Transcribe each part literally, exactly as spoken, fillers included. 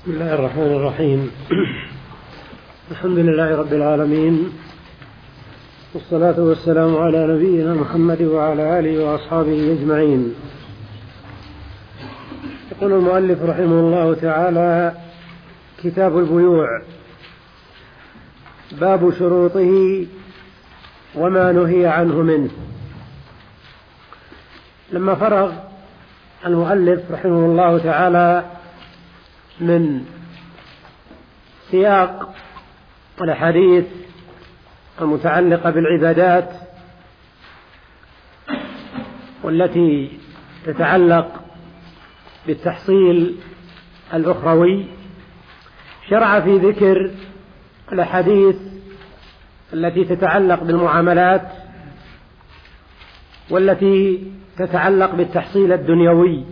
بسم الله الرحمن الرحيم. الحمد لله رب العالمين، والصلاة والسلام على نبينا محمد وعلى آله وأصحابه أجمعين. يقول المؤلف رحمه الله تعالى: كتاب البيوع، باب شروطه وما نهي عنه منه. لما فرغ المؤلف رحمه الله تعالى من سياق الأحاديث المتعلقة بالعبادات والتي تتعلق بالتحصيل الأخروي، شرع في ذكر الأحاديث التي تتعلق بالمعاملات والتي تتعلق بالتحصيل الدنيوي.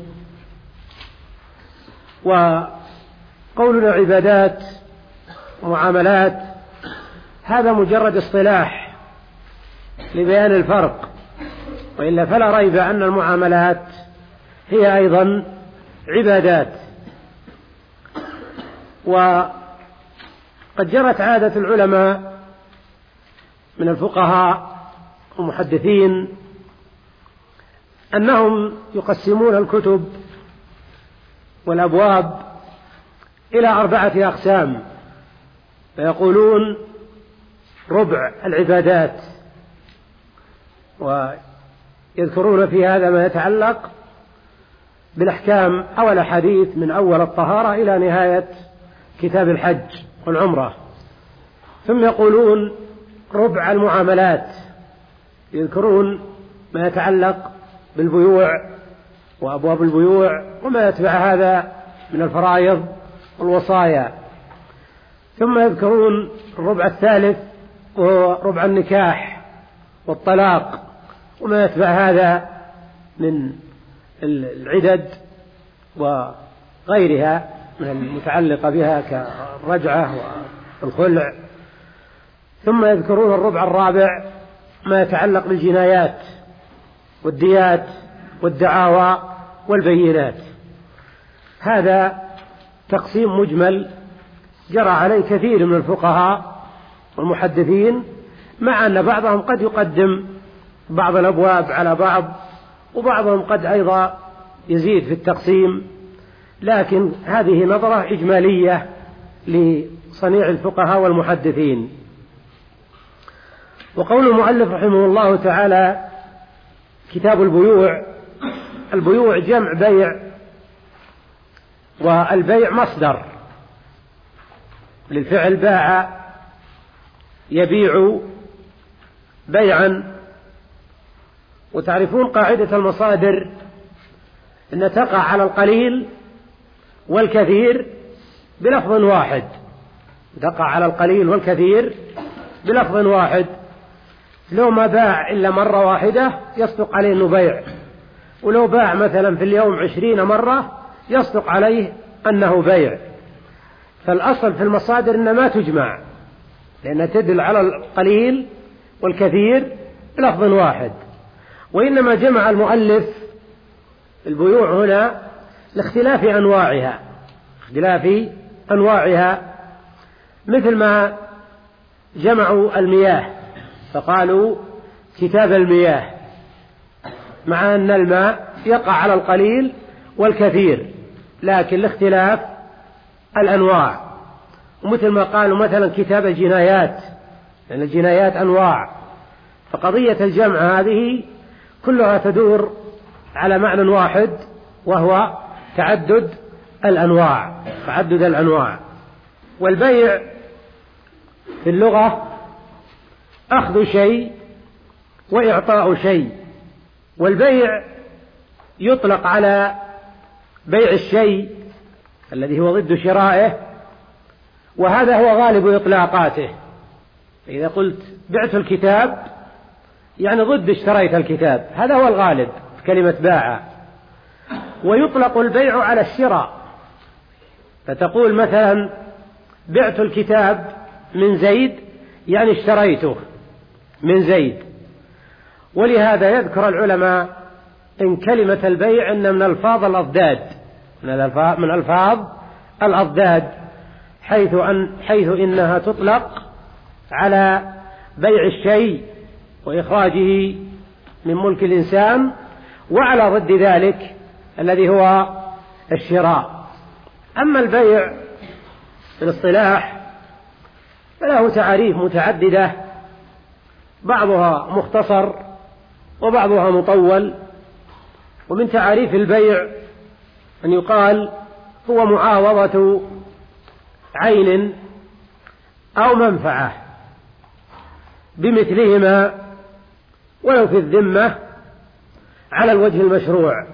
وقولنا عبادات ومعاملات هذا مجرد اصطلاح لبيان الفرق، وإلا فلا ريب أن المعاملات هي أيضا عبادات. وقد جرت عادة العلماء من الفقهاء والمحدثين أنهم يقسمون الكتب والأبواب إلى أربعة أقسام، فيقولون ربع العبادات، ويذكرون في هذا ما يتعلق بالأحكام أو الأحاديث من أول الطهارة إلى نهاية كتاب الحج والعمرة. ثم يقولون ربع المعاملات، يذكرون ما يتعلق بالبيوع وأبواب البيوع وما يتبع هذا من الفرائض والوصايا. ثم يذكرون الربع الثالث وهو ربع النكاح والطلاق وما يتبع هذا من العدد وغيرها من المتعلقة بها كالرجعة والخلع. ثم يذكرون الربع الرابع ما يتعلق بالجنايات والديات والدعاوى والبينات. هذا تقسيم مجمل جرى عليه كثير من الفقهاء والمحدثين، مع أن بعضهم قد يقدم بعض الأبواب على بعض، وبعضهم قد أيضا يزيد في التقسيم، لكن هذه نظرة إجمالية لصنيع الفقهاء والمحدثين. وقول المؤلف رحمه الله تعالى كتاب البيوع، البيوع جمع بيع، والبيع مصدر للفعل باع يبيع بيعا. وتعرفون قاعدة المصادر أن تقع على القليل والكثير بلفظ واحد، تقع على القليل والكثير بلفظ واحد. لو ما باع إلا مرة واحدة يصدق عليه أنه بيع، ولو باع مثلا في اليوم عشرين مرة يصدق عليه أنه بيع. فالأصل في المصادر أنها ما تجمع، لأنها تدل على القليل والكثير بلفظ واحد. وإنما جمع المؤلف البيوع هنا لاختلاف أنواعها، اختلاف أنواعها، مثل ما جمعوا المياه فقالوا كتاب المياه، مع أن الماء يقع على القليل والكثير لكن لاختلاف الأنواع. ومثل ما قالوا مثلا كتاب الجنايات، لأن يعني الجنايات أنواع، فقضية الجمع هذه كلها تدور على معنى واحد، وهو تعدد الأنواع، تعدد الأنواع. والبيع في اللغة أخذ شيء وإعطاء شيء، والبيع يطلق على بيع الشيء الذي هو ضد شرائه، وهذا هو غالب إطلاقاته. إذا قلت بعت الكتاب يعني ضد اشتريت الكتاب، هذا هو الغالب في كلمة باع. ويطلق البيع على الشراء، فتقول مثلا بعت الكتاب من زيد يعني اشتريته من زيد. ولهذا يذكر العلماء إن كلمة البيع إن من ألفاظ الأضداد، من الألفاظ الأضداد، حيث أن حيث إنها تطلق على بيع الشيء وإخراجه من ملك الإنسان، وعلى ضد ذلك الذي هو الشراء. أما البيع في الاصطلاح فله تعاريف متعددة، بعضها مختصر وبعضها مطول. ومن تعاريف البيع أن يقال هو معاوضة عين أو منفعة بمثلهما ولو في الذمة على الوجه المشروع.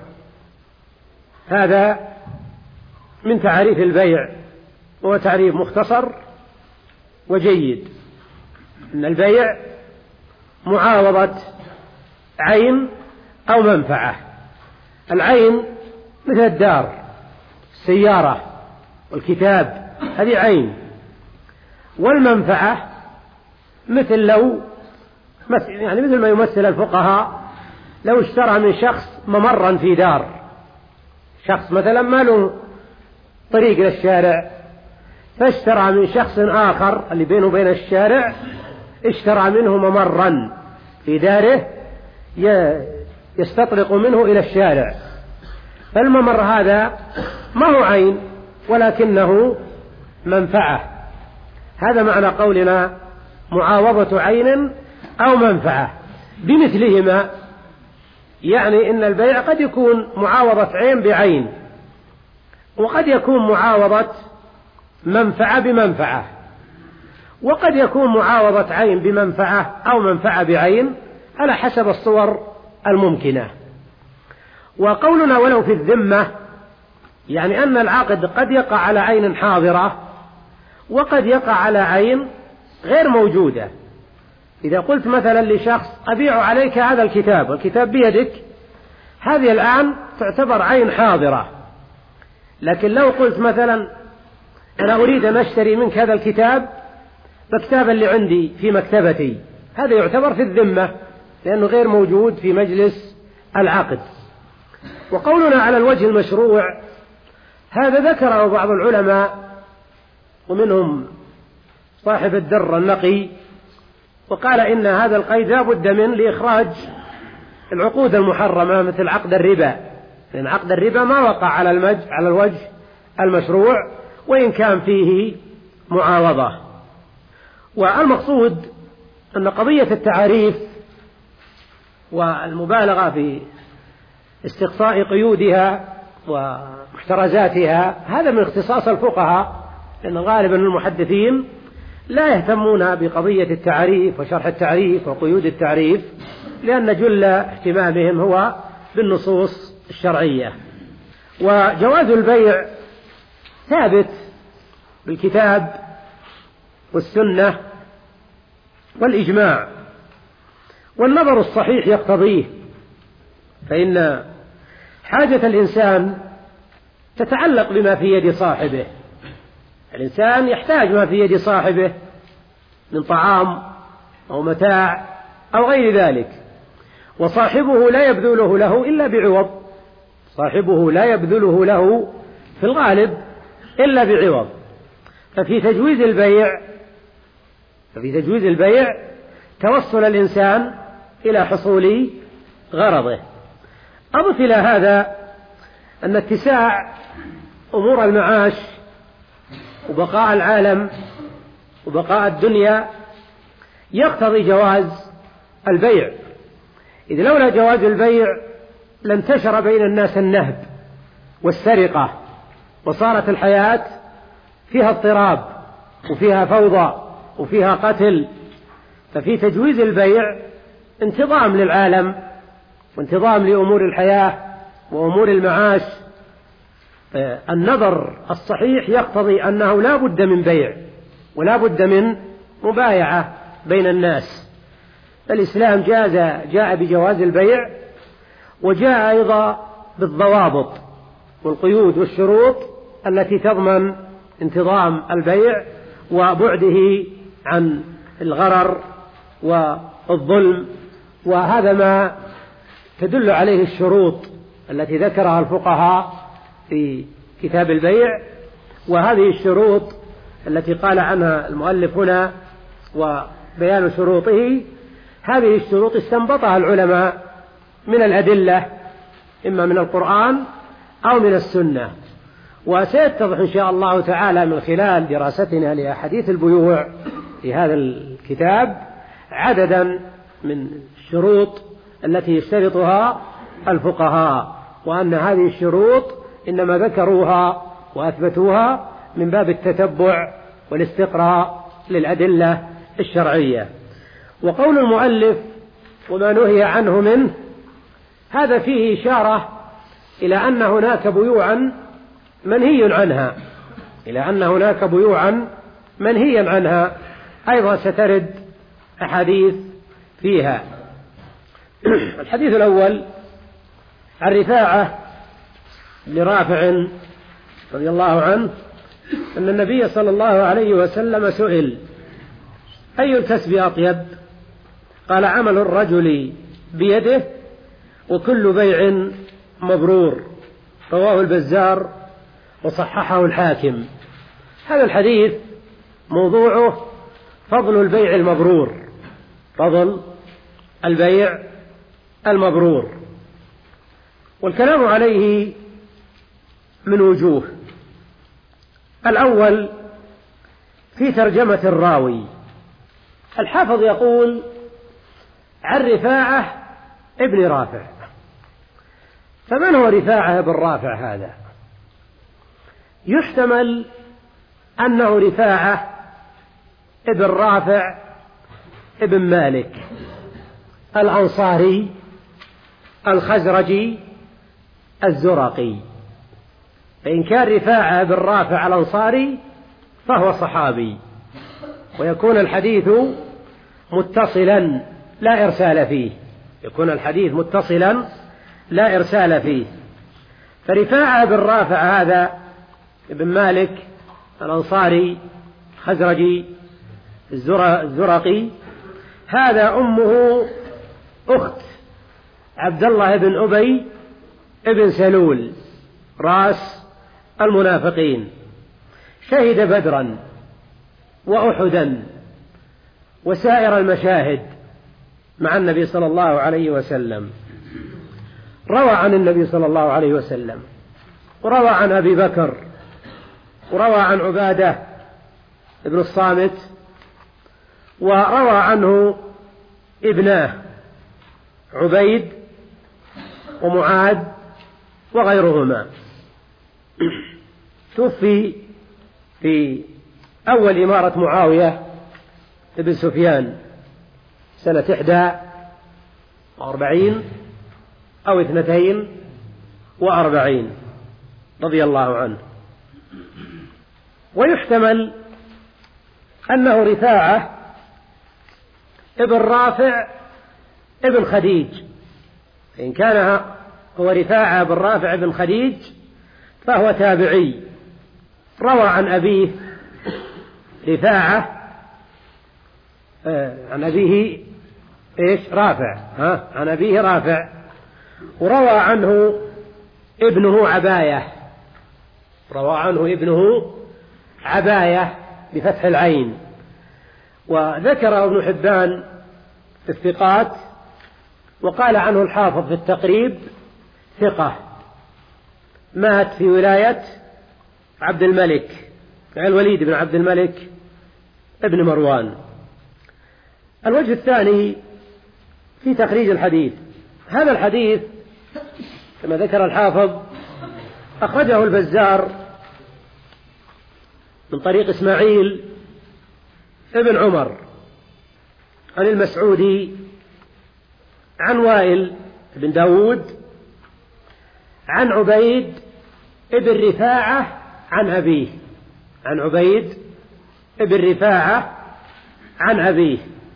هذا من تعريف البيع، وهو تعريف مختصر وجيد. أن البيع معاوضة عين أو منفعة. العين مثل الدار، السيارة والكتاب، هذه عين. والمنفعة مثل لو يعني مثل ما يمثل الفقهاء لو اشترى من شخص ممرا في دار، شخص مثلا ما له طريق للشارع فاشترى من شخص آخر اللي بينه وبين الشارع، اشترى منه ممرا في داره يستطرق منه إلى الشارع، فالممر هذا ما هو عين ولكنه منفعة. هذا معنى قولنا معاوضة عين أو منفعة بمثلهما، يعني إن البيع قد يكون معاوضة عين بعين، وقد يكون معاوضة منفعة بمنفعة، وقد يكون معاوضة عين بمنفعة أو منفعة بعين على حسب الصور الممكنة. وقولنا ولو في الذمة يعني أن العقد قد يقع على عين حاضرة وقد يقع على عين غير موجودة. إذا قلت مثلا لشخص أبيع عليك هذا الكتاب والكتاب بيدك، هذه الآن تعتبر عين حاضرة. لكن لو قلت مثلا أنا أريد أن أشتري منك هذا الكتاب فالكتاب اللي عندي في مكتبتي، هذا يعتبر في الذمة لأنه غير موجود في مجلس العقد. وقولنا على الوجه المشروع هذا ذكره بعض العلماء ومنهم صاحب الدر النقي، وقال إن هذا القيد لا بد من لإخراج العقود المحرمة مثل عقد الربا، لأن عقد الربا ما وقع على المج على الوجه المشروع وإن كان فيه معاوضة. والمقصود أن قضية التعاريف والمبالغة في استقصاء قيودها ومحترزاتها هذا من اختصاص الفقهاء، لأن غالبا المحدثين لا يهتمون بقضية التعريف وشرح التعريف وقيود التعريف، لأن جل اهتمامهم هو بالنصوص الشرعية. وجواز البيع ثابت بالكتاب والسنة والإجماع، والنظر الصحيح يقتضيه، فإن حاجة الإنسان تتعلق بما في يد صاحبه. الإنسان يحتاج ما في يد صاحبه من طعام أو متاع أو غير ذلك، وصاحبه لا يبذله له إلا بعوض، صاحبه لا يبذله له في الغالب إلا بعوض. ففي تجويز البيع ففي تجويز البيع توصل الإنسان إلى حصول غرضه. أضف إلى هذا أن اتساع أمور المعاش وبقاء العالم وبقاء الدنيا يقتضي جواز البيع، إذ لولا جواز البيع لانتشر بين الناس النهب والسرقة، وصارت الحياة فيها اضطراب وفيها فوضى وفيها قتل. ففي تجويز البيع انتظام للعالم وانتظام لأمور الحياة وأمور المعاش. النظر الصحيح يقتضي أنه لا بد من بيع ولا بد من مبايعة بين الناس. الإسلام جاز جاء بجواز البيع، وجاء أيضا بالضوابط والقيود والشروط التي تضمن انتظام البيع وبعده عن الغرر والظلم. وهذا ما تدل عليه الشروط التي ذكرها الفقهاء في كتاب البيع، وهذه الشروط التي قال عنها المؤلف هنا وبيان شروطه، هذه الشروط استنبطها العلماء من الأدلة إما من القرآن أو من السنة، وسيتضح إن شاء الله تعالى من خلال دراستنا لأحاديث البيوع في هذا الكتاب عددا من الشروط التي يشترطها الفقهاء، وأن هذه الشروط إنما ذكروها وأثبتوها من باب التتبع والاستقراء للأدلة الشرعية. وقول المؤلف وما نهي عنه منه، هذا فيه إشارة إلى أن هناك بيوعا منهي عنها، إلى أن هناك بيوعا منهيا عنها أيضا سترد أحاديث فيها. الحديث الأول عن رفاعة بن رافع رضي الله عنه أن النبي صلى الله عليه وسلم سئل: أي الكسب أطيب؟ قال: عمل الرجل بيده وكل بيع مبرور. رواه البزار وصححه الحاكم. هذا الحديث موضوعه فضل البيع المبرور، فضل البيع المبرور، والكلام عليه من وجوه. الأول في ترجمة الراوي، الحافظ يقول عن رفاعة ابن رافع. فمن هو رفاعة بن رافع هذا؟ يحتمل أنه رفاعة ابن رافع ابن مالك الأنصاري الخزرجي الزرقي. فإن كان رفاعة بن رافع الأنصاري فهو صحابي، ويكون الحديث متصلا لا إرسال فيه، يكون الحديث متصلا لا إرسال فيه. فرفاعة بن رافع هذا ابن مالك الأنصاري الخزرجي الزرقي، هذا أمه أخت عبد الله بن أبي ابن سلول رأس المنافقين، شهد بدرا وأحدا وسائر المشاهد مع النبي صلى الله عليه وسلم. روى عن النبي صلى الله عليه وسلم، وروى عن أبي بكر، وروى عن عبادة ابن الصامت، وروى عنه ابناه عبيد ومعاذ وغيرهما. توفي في أول إمارة معاوية ابن سفيان سنة إحدى وأربعين أو اثنتين وأربعين رضي الله عنه. ويحتمل أنه رفاعة ابن رافع ابن خديج. إن كان هو رفاعة بن رافع بن خديج فهو تابعي، روى عن أبيه رفاعة آه عن أبيه إيش رافع ها عن أبيه رافع، وروى عنه ابنه عباية، روى عنه ابنه عباية بفتح العين. وذكر ابن حبان في الثقات، وقال عنه الحافظ في التقريب ثقة، مات في ولاية عبد الملك الوليد بن عبد الملك ابن مروان. الوجه الثاني في تخريج الحديث، هذا الحديث كما ذكر الحافظ أخرجه البزار من طريق إسماعيل ابن عمر عن المسعودي عن وائل بن داود عن عبيد ابن رفاعة عن أبيه، عن عبيد ابن رفاعة عن أبيه.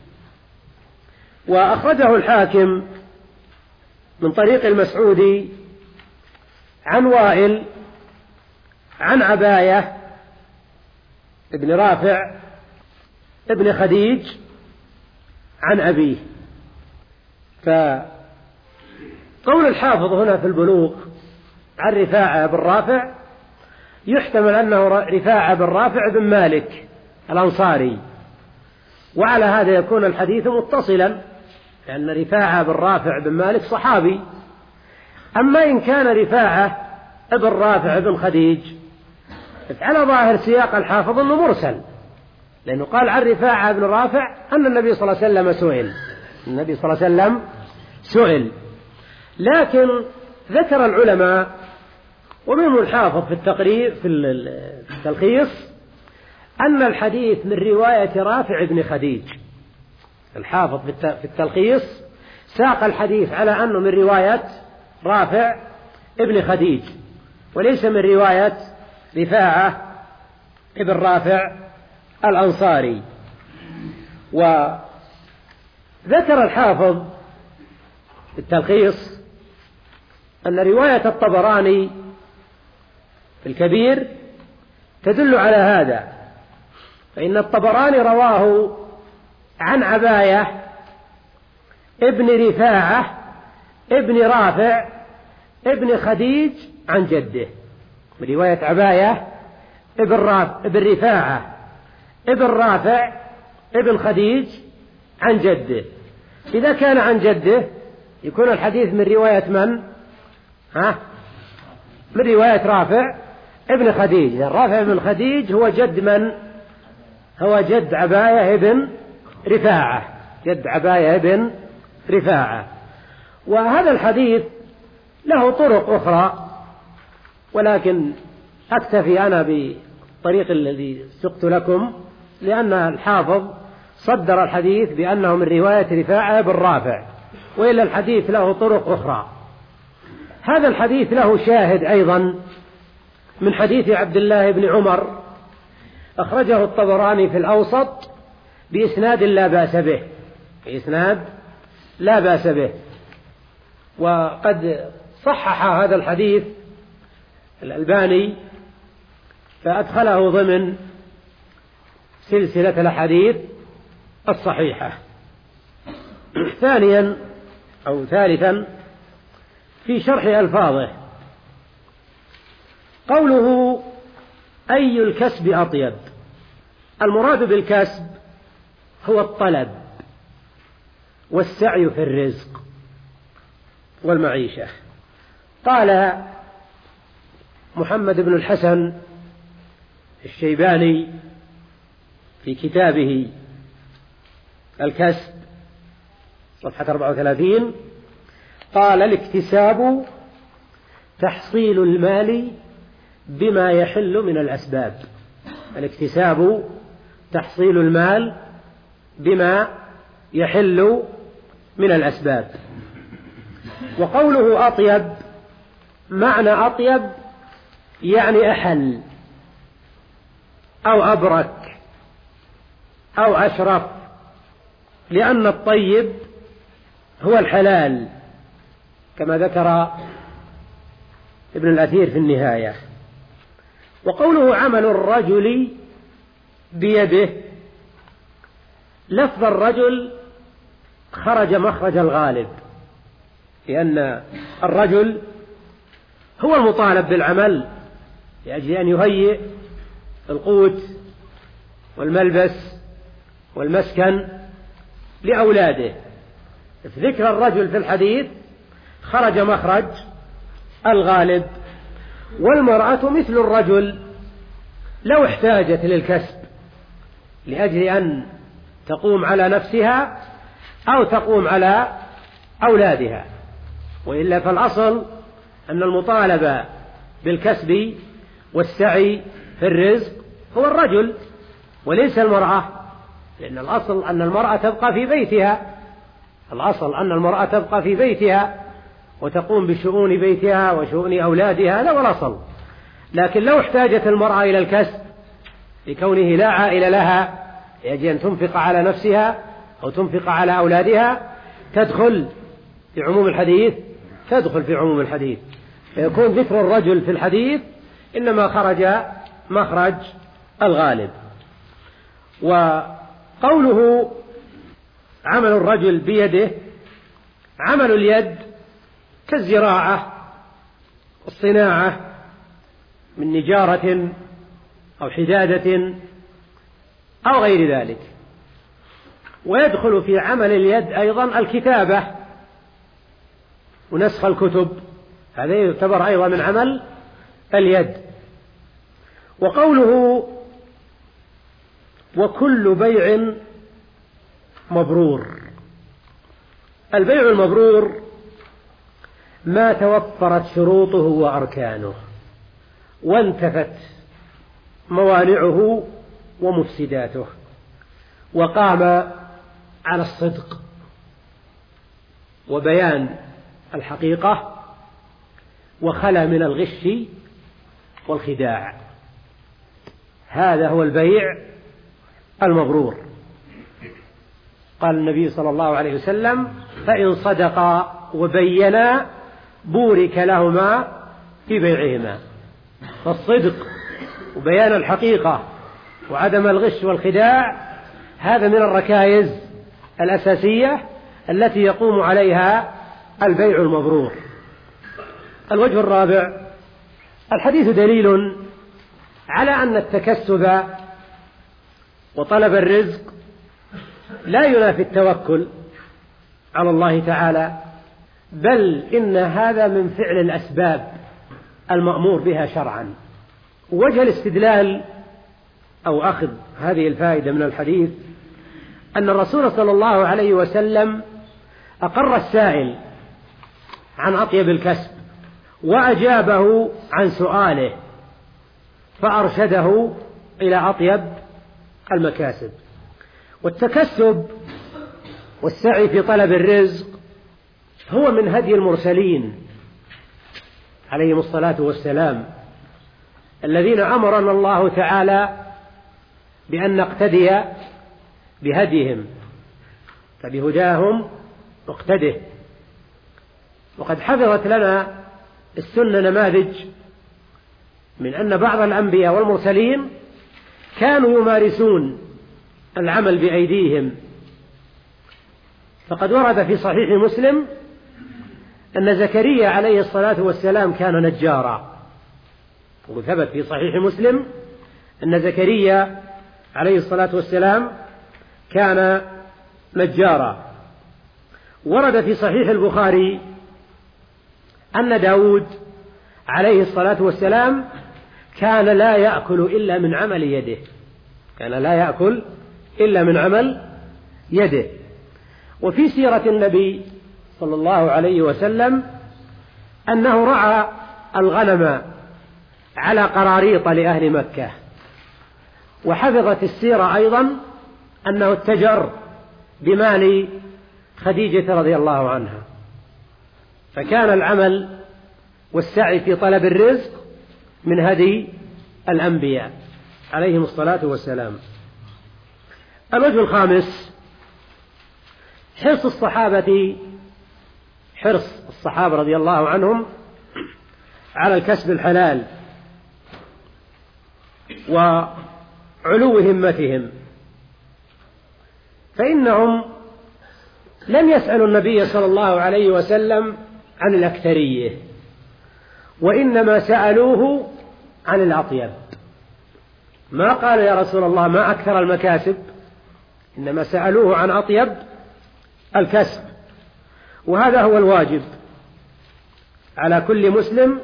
وأخرجه الحاكم من طريق المسعودي عن وائل عن عباية ابن رافع ابن خديج عن أبيه. فقول الحافظ هنا في البلوغ عن رفاعة بن رافع يحتمل أنه رفاعة بن رافع بن مالك الأنصاري، وعلى هذا يكون الحديث متصلا، لأن رفاعة بن رافع بن مالك صحابي. أما إن كان رفاعة بن رافع بن خديج على ظاهر سياق الحافظ أنه مرسل، لأنه قال عن رفاعة بن رافع أن النبي صلى الله عليه وسلم سئل النبي صلى الله عليه وسلم سئل لكن ذكر العلماء ومنهم الحافظ في التقريب في التلخيص أن الحديث من رواية رافع بن خديج. الحافظ في التلخيص ساق الحديث على أنه من رواية رافع ابن خديج وليس من رواية رفاعة ابن رافع الأنصاري. وذكر الحافظ في التلخيص أن رواية الطبراني في الكبير تدل على هذا، فإن الطبراني رواه عن عباية ابن رفاعة ابن رافع ابن خديج عن جده، برواية عباية ابن, راف... ابن رفاعة ابن رافع ابن خديج عن جده. إذا كان عن جده يكون الحديث من رواية من؟ ها؟ من رواية رافع ابن خديج. رافع ابن خديج هو جد من؟ هو جد عباية ابن رفاعة، جد عباية ابن رفاعة. وهذا الحديث له طرق أخرى، ولكن أكتفي أنا بالطريق الذي سقت لكم، لأن الحافظ صدر الحديث بأنه من رواية رفاعة بن رافع، وإلا الحديث له طرق أخرى. هذا الحديث له شاهد أيضا من حديث عبد الله بن عمر، أخرجه الطبراني في الأوسط بإسناد لا بأس به، بإسناد لا بأس به. وقد صحح هذا الحديث الألباني فأدخله ضمن سلسلة الأحاديث الصحيحة. ثانيا أو ثالثا في شرح ألفاظه، قوله أي الكسب أطيب، المراد بالكسب هو الطلب والسعي في الرزق والمعيشة. قال محمد بن الحسن الشيباني في كتابه الكسب صفحة أربعة وثلاثين، قال الاكتساب تحصيل المال بما يحل من الأسباب. الاكتساب تحصيل المال بما يحل من الأسباب. وقوله أطيب، معنى أطيب يعني أحل أو أبرك أو أشرف، لأن الطيب هو الحلال كما ذكر ابن الأثير في النهاية. وقوله عمل الرجل بيده، لفظ الرجل خرج مخرج الغالب، لأن الرجل هو المطالب بالعمل لأجل أن يهيئ القوت والملبس والمسكن لأولاده. ذكر الرجل في الحديث خرج مخرج الغالب. والمرأة مثل الرجل لو احتاجت للكسب لأجل أن تقوم على نفسها أو تقوم على أولادها، وإلا فالأصل أن المطالبة بالكسب والسعي في الرزق هو الرجل وليس المرأة، لأن الأصل أن المرأة تبقى في بيتها، الأصل أن المرأة تبقى في بيتها وتقوم بشؤون بيتها وشؤون أولادها، هذا هو الأصل. لكن لو احتاجت المرأة إلى الكسب لكونه لا عائلة لها يجب أن تنفق على نفسها أو تنفق على أولادها، تدخل في عموم الحديث تدخل في عموم الحديث فيكون ذكر الرجل في الحديث إنما خرج مخرج الغالب. وقوله عمل الرجل بيده، عمل اليد كالزراعة والصناعة من نجارة أو حدادة أو غير ذلك. ويدخل في عمل اليد أيضا الكتابة ونسخ الكتب، هذا يعتبر أيضا من عمل اليد. وقوله وكل بيع مبرور، البيع المبرور ما توفرت شروطه وأركانه وانتفت موانعه ومفسداته وقام على الصدق وبيان الحقيقة وخلا من الغش والخداع، هذا هو البيع المبرور. قال النبي صلى الله عليه وسلم فإن صدقا وبينا بورك لهما في بيعهما. فالصدق وبيان الحقيقة وعدم الغش والخداع هذا من الركائز الأساسية التي يقوم عليها البيع المبرور. الوجه الرابع، الحديث دليل على أن التكسب وطلب الرزق لا ينافي التوكل على الله تعالى، بل إن هذا من فعل الأسباب المأمور بها شرعا. وجه الاستدلال أو أخذ هذه الفائدة من الحديث أن الرسول صلى الله عليه وسلم أقر السائل عن أطيب الكسب وأجابه عن سؤاله فأرشده إلى أطيب المكاسب. والتكسب والسعي في طلب الرزق هو من هدي المرسلين عليهم الصلاة والسلام الذين أمرنا الله تعالى بأن نقتدي بهديهم، فبهداهم نقتده. وقد حفظت لنا السنة نماذج من أن بعض الأنبياء والمرسلين كانوا يمارسون العمل بأيديهم. فقد ورد في صحيح مسلم أن زكريا عليه الصلاة والسلام كان نجارا، وثبت في صحيح مسلم أن زكريا عليه الصلاة والسلام كان نجارا. ورد في صحيح البخاري أن داود عليه الصلاة والسلام كان لا يأكل إلا من عمل يده، كان لا يأكل إلا من عمل يده. وفي سيرة النبي صلى الله عليه وسلم أنه رعى الغنم على قراريط لأهل مكة. وحفظت السيرة أيضا أنه اتجر بمال خديجة رضي الله عنها. فكان العمل والسعي في طلب الرزق من هدي الأنبياء عليهم الصلاة والسلام. الوجه الخامس، حرص الصحابة حرص الصحابة رضي الله عنهم على الكسب الحلال وعلو همتهم، فإنهم لم يسألوا النبي صلى الله عليه وسلم عن الأكثرية، وإنما سألوه عن الأطيب. ما قال يا رسول الله ما أكثر المكاسب، إنما سألوه عن أطيب الكسب. وهذا هو الواجب على كل مسلم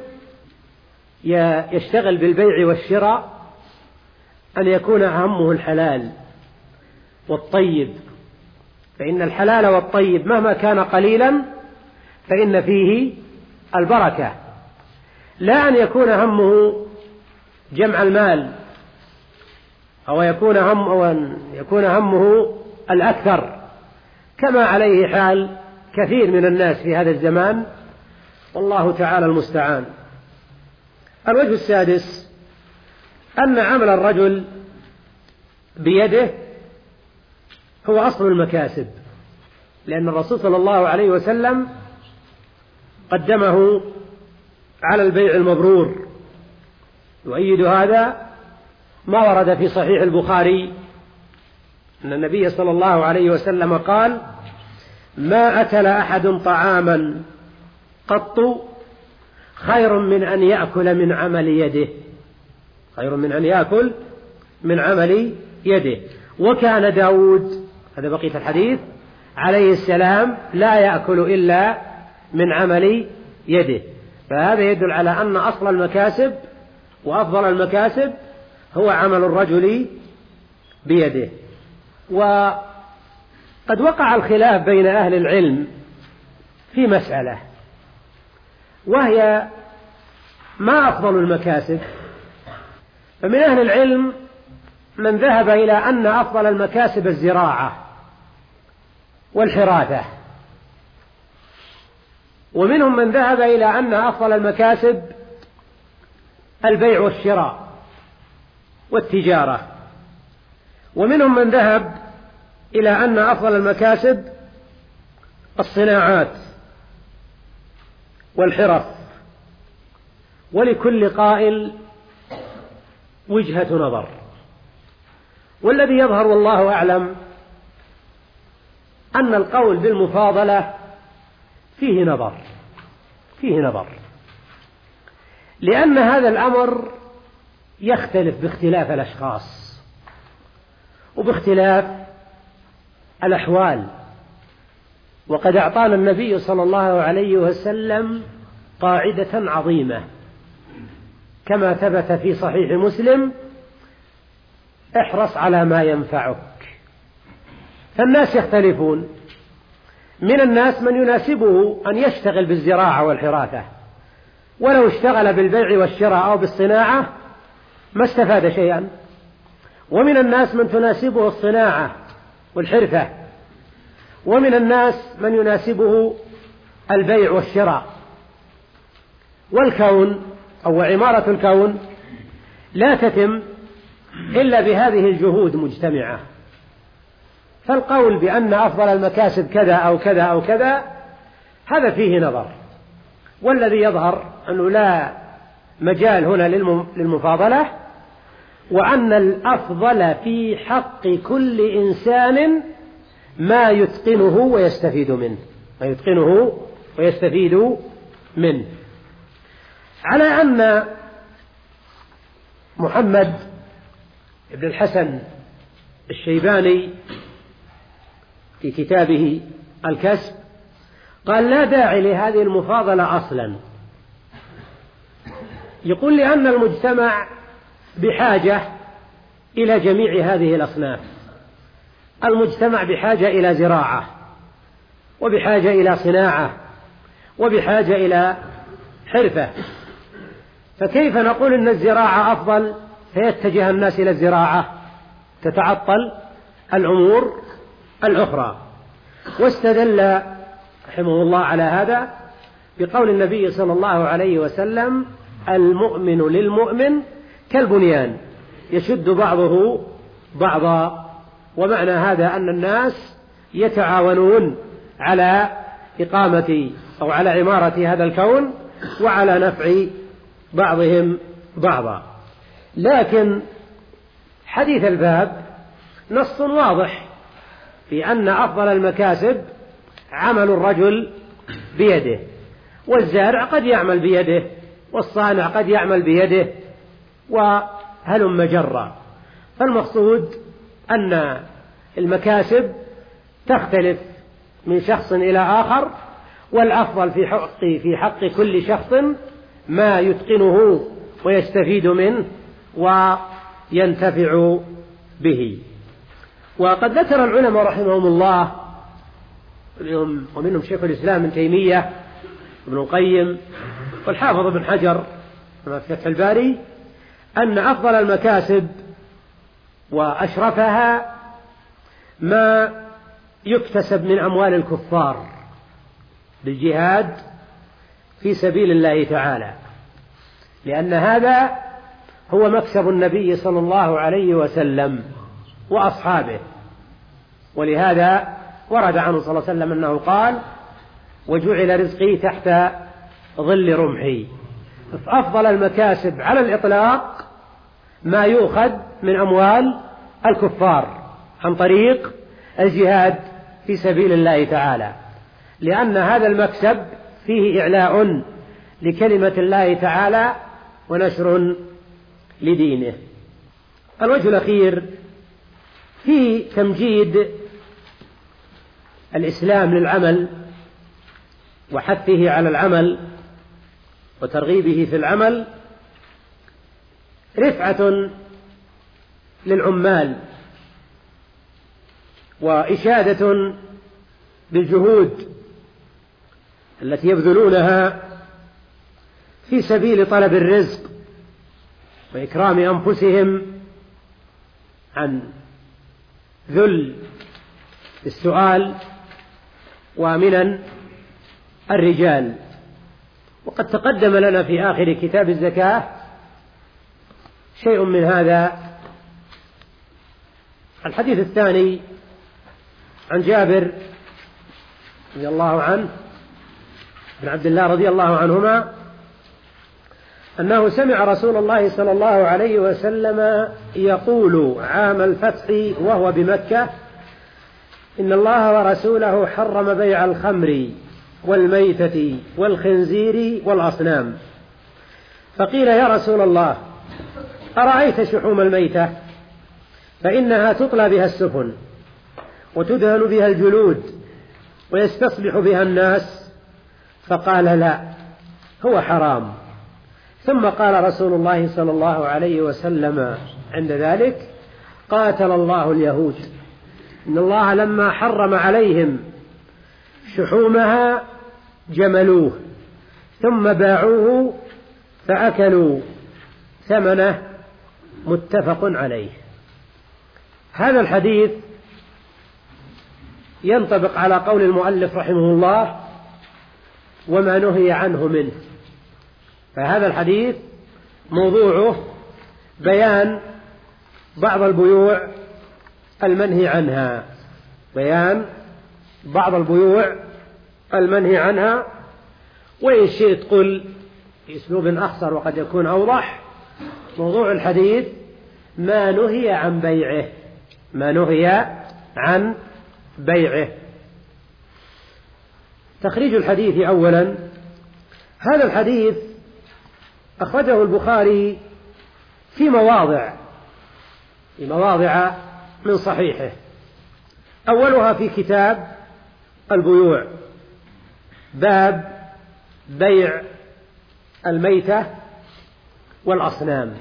يشتغل بالبيع والشراء، أن يكون أهمه الحلال والطيب، فإن الحلال والطيب مهما كان قليلا فإن فيه البركة، لا أن يكون همه جمع المال أو يكون هم أو أن يكون همه الأكثر، كما عليه حال كثير من الناس في هذا الزمان، والله تعالى المستعان. الوجه السادس، أن عمل الرجل بيده هو أصل المكاسب، لأن الرسول صلى الله عليه وسلم قدمه على البيع المبرور. يؤيد هذا ما ورد في صحيح البخاري أن النبي صلى الله عليه وسلم قال: ما أكل أحد طعاما قط خير من أن يأكل من عمل يده خير من أن يأكل من عمل يده. وكان داود، هذا بقية الحديث، عليه السلام لا يأكل إلا من عمل يده. فهذا يدل على أن أصل المكاسب وأفضل المكاسب هو عمل الرجل بيده. وقد وقع الخلاف بين أهل العلم في مسألة، وهي ما أفضل المكاسب. فمن أهل العلم من ذهب إلى أن أفضل المكاسب الزراعة والحراثة، ومنهم من ذهب إلى أن أفضل المكاسب البيع والشراء والتجارة، ومنهم من ذهب إلى أن أفضل المكاسب الصناعات والحرف. ولكل قائل وجهة نظر، والذي يظهر والله أعلم أن القول بالمفاضلة فيه نظر فيه نظر لأن هذا الأمر يختلف باختلاف الأشخاص وباختلاف الأحوال. وقد أعطانا النبي صلى الله عليه وسلم قاعدة عظيمة كما ثبت في صحيح مسلم: احرص على ما ينفعك. فالناس يختلفون، من الناس من يناسبه أن يشتغل بالزراعة والحراثة، ولو اشتغل بالبيع والشراء أو بالصناعة ما استفاد شيئا. ومن الناس من تناسبه الصناعة والحرفة، ومن الناس من يناسبه البيع والشراء. والكون أو عمارة الكون لا تتم إلا بهذه الجهود مجتمعة. فالقول بأن أفضل المكاسب كذا أو كذا أو كذا هذا فيه نظر، والذي يظهر أنه لا مجال هنا للمفاضلة، وأن الأفضل في حق كل إنسان ما يتقنه ويستفيد منه ما يتقنه ويستفيد منه. على أن محمد بن الحسن الشيباني في كتابه الكسب قال: لا داعي لهذه المفاضلة أصلا. يقول: لأن المجتمع بحاجة إلى جميع هذه الأصناف. المجتمع بحاجة إلى زراعة، وبحاجة إلى صناعة، وبحاجة إلى حرفة. فكيف نقول إن الزراعة أفضل فيتجه الناس إلى الزراعة؟ تتعطل الأمور الأخرى. واستدل رحمه الله على هذا بقول النبي صلى الله عليه وسلم: المؤمن للمؤمن كالبنيان يشد بعضه بعضا. ومعنى هذا أن الناس يتعاونون على إقامة أو على عمارة هذا الكون وعلى نفع بعضهم بعضا. لكن حديث الباب نص واضح في أن أفضل المكاسب عمل الرجل بيده، والزارع قد يعمل بيده، والصانع قد يعمل بيده، وهلم جرا. فالمقصود أن المكاسب تختلف من شخص إلى آخر، والأفضل في حق في حق كل شخص ما يتقنه ويستفيد منه وينتفع به. وقد ذكر العلماء رحمهم الله، ومنهم شيخ الإسلام ابن تيمية ابن القيم والحافظ ابن حجر في فتح الباري، أن أفضل المكاسب وأشرفها ما يكتسب من أموال الكفار بالجهاد في سبيل الله تعالى، لأن هذا هو مكسب النبي صلى الله عليه وسلم وأصحابه. ولهذا ورد عنه صلى الله عليه وسلم أنه قال: وجعل رزقي تحت ظل رمحي. فأفضل المكاسب على الإطلاق ما يؤخذ من أموال الكفار عن طريق الجهاد في سبيل الله تعالى، لأن هذا المكسب فيه إعلاء لكلمة الله تعالى ونشر لدينه. الوجه الأخير في تمجيد الإسلام للعمل وحثه على العمل وترغيبه في العمل، رفعة للعمال وإشادة بالجهود التي يبذلونها في سبيل طلب الرزق وإكرام أنفسهم عن ذل السؤال ومنن الرجال. وقد تقدم لنا في آخر كتاب الزكاة شيء من هذا. الحديث الثاني عن جابر رضي الله عنه بن عبد الله رضي الله عنهما أنه سمع رسول الله صلى الله عليه وسلم يقول عام الفتح وهو بمكة: إن الله ورسوله حرم بيع الخمر والميتة والخنزير والأصنام. فقيل: يا رسول الله، أرأيت شحوم الميتة؟ فإنها تطلى بها السفن وتدهن بها الجلود ويستصبح بها الناس. فقال: لا، هو حرام. ثم قال رسول الله صلى الله عليه وسلم عند ذلك: قاتل الله اليهود، إن الله لما حرم عليهم شحومها جملوه ثم باعوه فأكلوا ثمنه. متفق عليه. هذا الحديث ينطبق على قول المؤلف رحمه الله: وما نهي عنه منه. فهذا الحديث موضوعه بيان بعض البيوع المنهي عنها، بيان بعض البيوع المنهي عنها. وإن شئت قل بأسلوب أخصر وقد يكون أوضح: موضوع الحديث ما نهي عن بيعه، ما نهي عن بيعه. تخريج الحديث أولا: هذا الحديث أخرجه البخاري في مواضع في مواضع من صحيحه. أولها في كتاب البيوع، باب بيع الميتة والأصنام.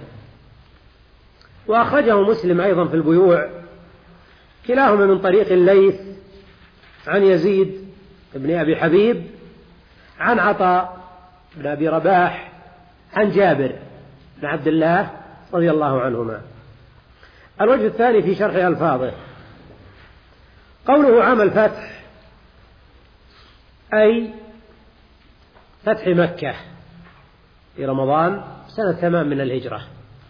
وأخرجه مسلم أيضا في البيوع، كلاهما من طريق الليث عن يزيد بن أبي حبيب عن عطاء بن أبي رباح عن جابر بن عبد الله رضي الله عنهما. الوجه الثاني في شرح ألفاظه: قوله عام الفتح أي فتح مكة في رمضان سنة ثمان من الهجرة.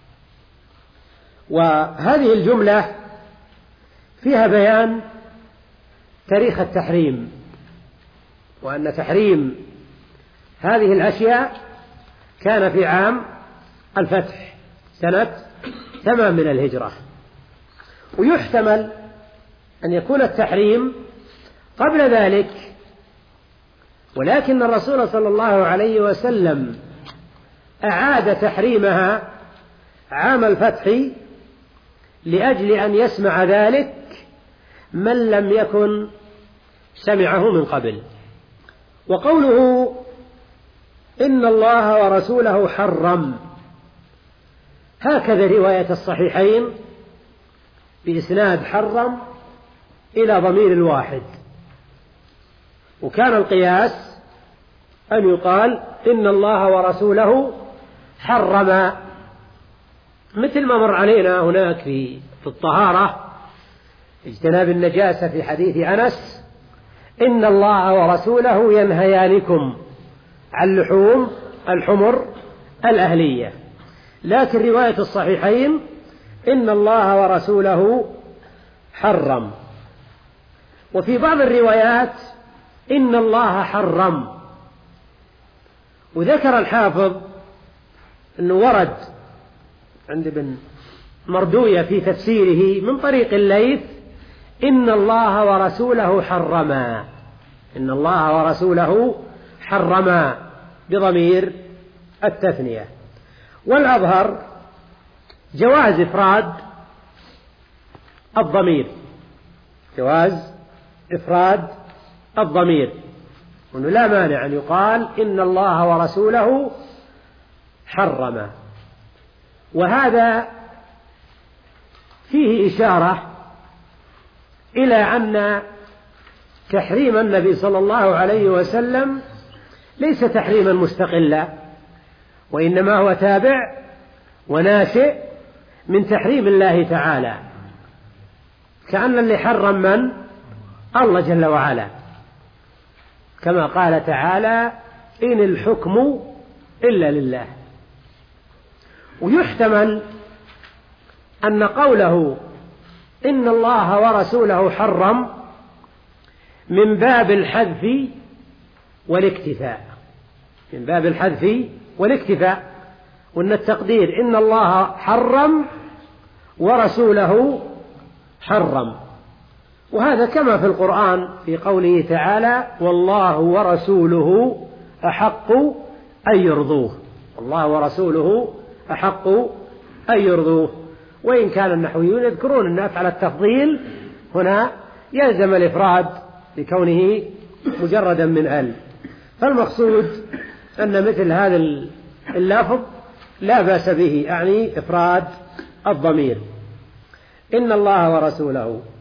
وهذه الجملة فيها بيان تاريخ التحريم، وأن تحريم هذه الأشياء كان في عام الفتح سنة ثمان من الهجرة. ويحتمل أن يكون التحريم قبل ذلك، ولكن الرسول صلى الله عليه وسلم أعاد تحريمها عام الفتح لأجل أن يسمع ذلك من لم يكن سمعه من قبل. وقوله إن الله ورسوله حرم، هكذا رواية الصحيحين بإسناد حرم إلى ضمير الواحد. وكان القياس أن يقال إن الله ورسوله حرم، مثل ما مر علينا هناك في الطهارة اجتناب النجاسة في حديث أنس: إن الله ورسوله ينهيانكم عن لحوم الحمر الأهلية. لكن رواية الصحيحين إن الله ورسوله حرم. وفي بعض الروايات إن الله حرم. وذكر الحافظ أنه ورد عند ابن مردوية في تفسيره من طريق الليث: إن الله ورسوله حرما، إن الله ورسوله حرما بضمير التثنية. والأظهر جواز إفراد الضمير، جواز إفراد الضمير، وأنه لا مانع أن يقال إن الله ورسوله حرم. وهذا فيه إشارة إلى أن تحريم النبي صلى الله عليه وسلم ليس تحريما مستقلا، وإنما هو تابع وناشئ من تحريم الله تعالى، كأن اللي حرم من؟ الله جل وعلا، كما قال تعالى إن الحكم إلا لله. ويحتمل أن قوله إن الله ورسوله حرم من باب الحذف والاكتفاء، من باب الحذف والاكتفاء، وأن التقدير إن الله حرم ورسوله حرم، وهذا كما في القرآن في قوله تعالى والله ورسوله أحق أن يرضوه، الله ورسوله أحق أن يرضوه. وإن كان النحويون يذكرون أن أفعل التفضيل هنا يلزم الإفراد لكونه مجردا من ال، فالمقصود أن مثل هذا اللفظ لا بأس به، يعني إفراد الضمير إن الله ورسوله